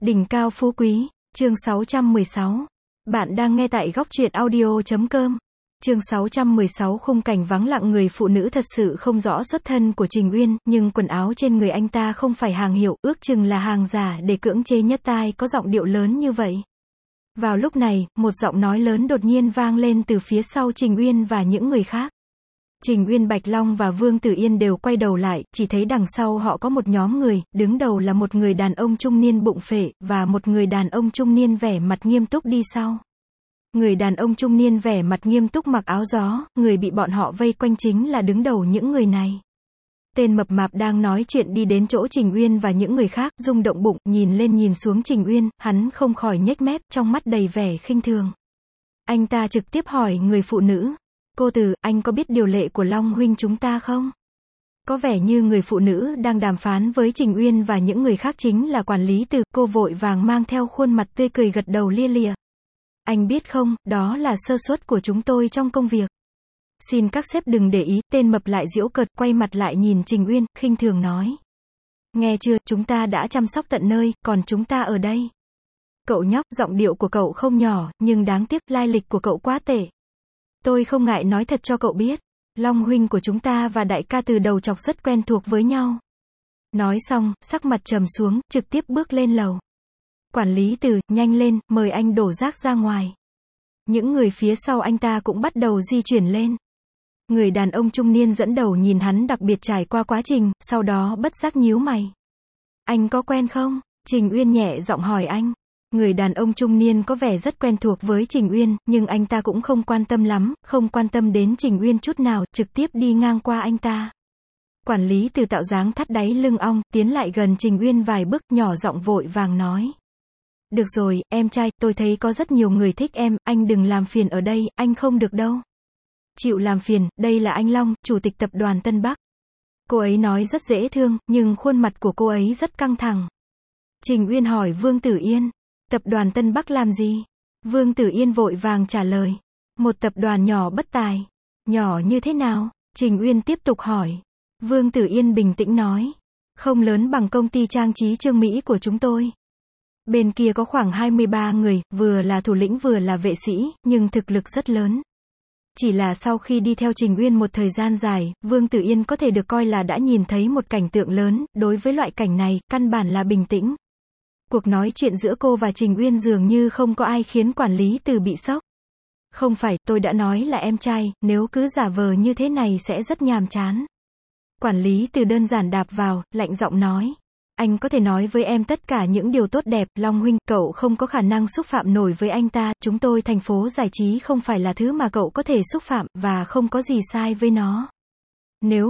Đỉnh cao phú quý, chương 616. Bạn đang nghe tại góc truyện audio.com. Chương 616 khung cảnh vắng lặng người phụ nữ thật sự không rõ xuất thân của Trình Uyên, nhưng quần áo trên người anh ta không phải hàng hiệu, ước chừng là hàng giả để cưỡng chế nhất tai có giọng điệu lớn như vậy. Vào lúc này, một giọng nói lớn đột nhiên vang lên từ phía sau Trình Uyên và những người khác. Trình Uyên, Bạch Long và Vương Tử Yên đều quay đầu lại, chỉ thấy đằng sau họ có một nhóm người, đứng đầu là một người đàn ông trung niên bụng phệ, và một người đàn ông trung niên vẻ mặt nghiêm túc đi sau. Người đàn ông trung niên vẻ mặt nghiêm túc mặc áo gió, người bị bọn họ vây quanh chính là đứng đầu những người này. Tên mập mạp đang nói chuyện đi đến chỗ Trình Uyên và những người khác, rung động bụng, nhìn lên nhìn xuống Trình Uyên, hắn không khỏi nhếch mép, trong mắt đầy vẻ khinh thường. Anh ta trực tiếp hỏi người phụ nữ. Cô Từ, anh có biết điều lệ của Long huynh chúng ta không? Có vẻ như người phụ nữ đang đàm phán với Trình Uyên và những người khác chính là quản lý Từ, cô vội vàng mang theo khuôn mặt tươi cười gật đầu lia lịa. Anh biết không, đó là sơ suất của chúng tôi trong công việc. Xin các sếp đừng để ý, tên mập lại giễu cợt, quay mặt lại nhìn Trình Uyên, khinh thường nói. Nghe chưa, chúng ta đã chăm sóc tận nơi, còn chúng ta ở đây. Cậu nhóc, giọng điệu của cậu không nhỏ, nhưng đáng tiếc, lai lịch của cậu quá tệ. Tôi không ngại nói thật cho cậu biết, Long huynh của chúng ta và đại ca Từ đầu chọc rất quen thuộc với nhau. Nói xong, sắc mặt trầm xuống, trực tiếp bước lên lầu. Quản lý Từ, nhanh lên, mời anh đổ rác ra ngoài. Những người phía sau anh ta cũng bắt đầu di chuyển lên. Người đàn ông trung niên dẫn đầu nhìn hắn đặc biệt trải qua quá trình, sau đó bất giác nhíu mày. Anh có quen không? Trình Uyên nhẹ giọng hỏi anh. Người đàn ông trung niên có vẻ rất quen thuộc với Trình Uyên, nhưng anh ta cũng không quan tâm lắm, không quan tâm đến Trình Uyên chút nào, trực tiếp đi ngang qua anh ta. Quản lý Từ tạo dáng thắt đáy lưng ong, tiến lại gần Trình Uyên vài bước, nhỏ giọng vội vàng nói. Được rồi, em trai, tôi thấy có rất nhiều người thích em, anh đừng làm phiền ở đây, anh không được đâu. Chịu làm phiền, đây là anh Long, chủ tịch tập đoàn Tân Bắc. Cô ấy nói rất dễ thương, nhưng khuôn mặt của cô ấy rất căng thẳng. Trình Uyên hỏi Vương Tử Yên. Tập đoàn Tân Bắc làm gì? Vương Tử Yên vội vàng trả lời. Một tập đoàn nhỏ bất tài. Nhỏ như thế nào? Trình Uyên tiếp tục hỏi. Vương Tử Yên bình tĩnh nói. Không lớn bằng công ty trang trí Trương Mỹ của chúng tôi. Bên kia có khoảng 23 người, vừa là thủ lĩnh vừa là vệ sĩ, nhưng thực lực rất lớn. Chỉ là sau khi đi theo Trình Uyên một thời gian dài, Vương Tử Yên có thể được coi là đã nhìn thấy một cảnh tượng lớn, đối với loại cảnh này, căn bản là bình tĩnh. Cuộc nói chuyện giữa cô và Trình Uyên dường như không có ai khiến quản lý Từ bị sốc. Không phải, tôi đã nói là em trai, nếu cứ giả vờ như thế này sẽ rất nhàm chán. Quản lý Từ đơn giản đạp vào, lạnh giọng nói. Anh có thể nói với em tất cả những điều tốt đẹp, Long huynh, cậu không có khả năng xúc phạm nổi với anh ta, chúng tôi thành phố giải trí không phải là thứ mà cậu có thể xúc phạm, và không có gì sai với nó. Nếu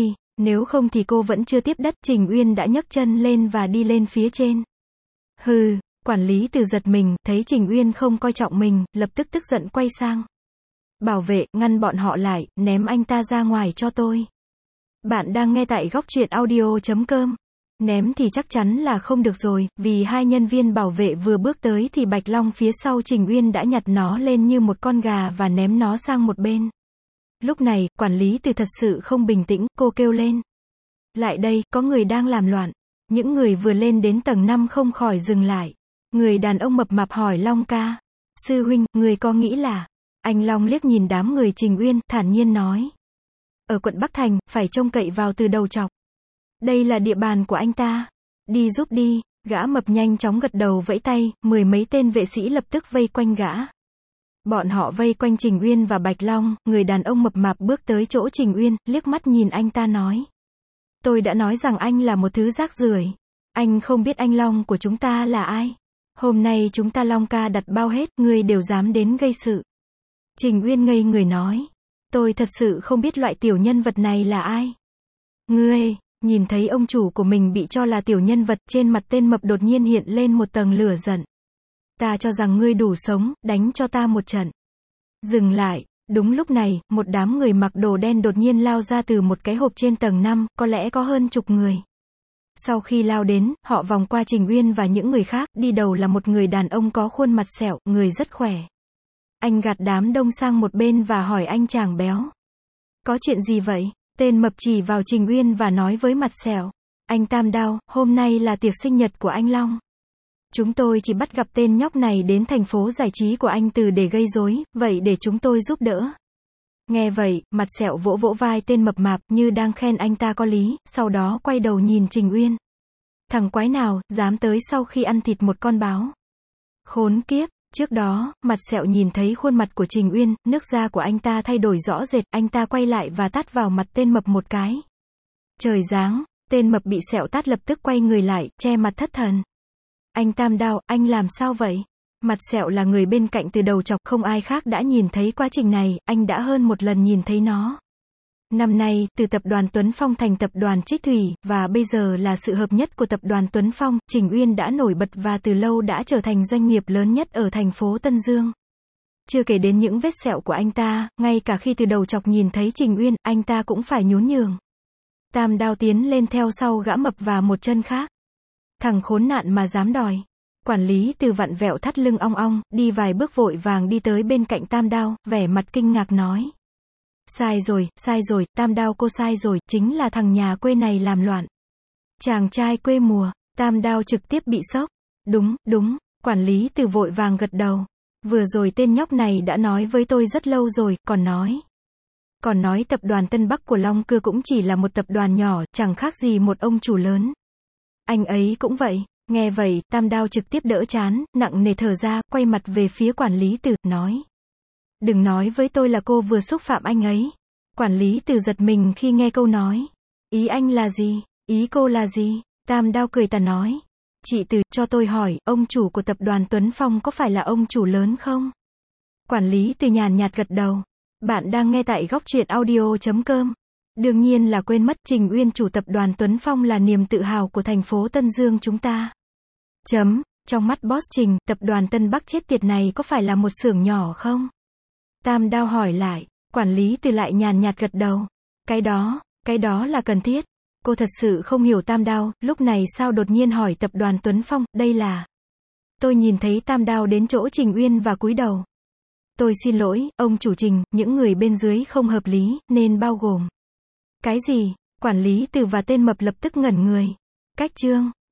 không thì cô vẫn chưa tiếp đất, Trình Uyên đã nhấc chân lên và đi lên phía trên. Hừ, quản lý Từ giật mình, thấy Trình Uyên không coi trọng mình, lập tức tức giận quay sang. Bảo vệ, ngăn bọn họ lại, ném anh ta ra ngoài cho tôi. Bạn đang nghe tại góc truyện audio.com. Ném thì chắc chắn là không được rồi, vì hai nhân viên bảo vệ vừa bước tới thì Bạch Long phía sau Trình Uyên đã nhặt nó lên như một con gà và ném nó sang một bên. Lúc này, quản lý Từ thật sự không bình tĩnh, cô kêu lên. Lại đây, có người đang làm loạn. Những người vừa lên đến tầng 5 không khỏi dừng lại. Người đàn ông mập mạp hỏi Long ca. Sư huynh, người có nghĩ là... Anh Long liếc nhìn đám người Trình Uyên, thản nhiên nói. Ở quận Bắc Thành, phải trông cậy vào Từ đầu chọc. Đây là địa bàn của anh ta. Đi giúp đi, gã mập nhanh chóng gật đầu vẫy tay, mười mấy tên vệ sĩ lập tức vây quanh gã. Bọn họ vây quanh Trình Uyên và Bạch Long, người đàn ông mập mạp bước tới chỗ Trình Uyên, liếc mắt nhìn anh ta nói. Tôi đã nói rằng anh là một thứ rác rưởi. Anh không biết anh Long của chúng ta là ai. Hôm nay chúng ta Long ca đặt bao hết, ngươi đều dám đến gây sự. Trình Uyên ngây người nói. Tôi thật sự không biết loại tiểu nhân vật này là ai. Ngươi, nhìn thấy ông chủ của mình bị cho là tiểu nhân vật, trên mặt tên mập đột nhiên hiện lên một tầng lửa giận. Ta cho rằng ngươi đủ sống, đánh cho ta một trận. Dừng lại. Đúng lúc này, một đám người mặc đồ đen đột nhiên lao ra từ một cái hộp trên tầng 5, có lẽ có hơn chục người. Sau khi lao đến, họ vòng qua Trình Uyên và những người khác, đi đầu là một người đàn ông có khuôn mặt sẹo, người rất khỏe. Anh gạt đám đông sang một bên và hỏi anh chàng béo. Có chuyện gì vậy? Tên mập chỉ vào Trình Uyên và nói với mặt sẹo. Anh Tam Đao, hôm nay là tiệc sinh nhật của anh Long. Chúng tôi chỉ bắt gặp tên nhóc này đến thành phố giải trí của anh Từ để gây rối, vậy để chúng tôi giúp đỡ. Nghe vậy, Mặt Sẹo vỗ vỗ vai tên mập mạp, như đang khen anh ta có lý, sau đó quay đầu nhìn Trình Uyên. Thằng quái nào, dám tới sau khi ăn thịt một con báo. Khốn kiếp, trước đó, Mặt Sẹo nhìn thấy khuôn mặt của Trình Uyên, nước da của anh ta thay đổi rõ rệt, anh ta quay lại và tát vào mặt tên mập một cái. Trời giáng, tên mập bị Sẹo tát lập tức quay người lại, che mặt thất thần. Anh Tam Đao, anh làm sao vậy? Mặt Sẹo là người bên cạnh từ đầu chọc, không ai khác đã nhìn thấy quá trình này, anh đã hơn một lần nhìn thấy nó. Năm nay, từ tập đoàn Tuấn Phong thành tập đoàn Trích Thủy, và bây giờ là sự hợp nhất của tập đoàn Tuấn Phong, Trình Uyên đã nổi bật và từ lâu đã trở thành doanh nghiệp lớn nhất ở thành phố Tân Dương. Chưa kể đến những vết sẹo của anh ta, ngay cả khi từ đầu chọc nhìn thấy Trình Uyên, anh ta cũng phải nhún nhường. Tam Đao tiến lên theo sau gã mập và một chân khác. Thằng khốn nạn mà dám đòi. Quản lý Từ vặn vẹo thắt lưng ong ong, đi vài bước vội vàng đi tới bên cạnh Tam Đao, vẻ mặt kinh ngạc nói. Sai rồi, Tam Đao cô sai rồi, chính là thằng nhà quê này làm loạn. Chàng trai quê mùa, Tam Đao trực tiếp bị sốc. Đúng, quản lý Từ vội vàng gật đầu. Vừa rồi tên nhóc này đã nói với tôi rất lâu rồi, còn nói tập đoàn Tân Bắc của Long Cưa cũng chỉ là một tập đoàn nhỏ, chẳng khác gì một ông chủ lớn. Anh ấy cũng vậy. Nghe vậy, Tam Đao trực tiếp đỡ chán, nặng nề thở ra, quay mặt về phía quản lý Từ, nói. Đừng nói với tôi là cô vừa xúc phạm anh ấy. Quản lý Từ giật mình khi nghe câu nói. Ý anh là gì? Ý cô là gì? Tam Đao cười tà nói. Chị Từ, cho tôi hỏi, ông chủ của tập đoàn Tuấn Phong có phải là ông chủ lớn không? Quản lý Từ nhàn nhạt gật đầu. Bạn đang nghe tại góc truyện audio.com. Đương nhiên là quên mất, Trình Uyên chủ tập đoàn Tuấn Phong là niềm tự hào của thành phố Tân Dương chúng ta. Trong mắt boss Trình, tập đoàn Tân Bắc chết tiệt này có phải là một xưởng nhỏ không? Tam Đao hỏi lại, quản lý Từ lại nhàn nhạt gật đầu. Cái đó là cần thiết. Cô thật sự không hiểu Tam Đao, lúc này sao đột nhiên hỏi tập đoàn Tuấn Phong, đây là... Tôi nhìn thấy Tam Đao đến chỗ Trình Uyên và cúi đầu. Tôi xin lỗi, ông chủ Trình, những người bên dưới không hợp lý, nên bao gồm. Cái gì? Quản lý Từ và tên mập lập tức ngẩn người. Cách chương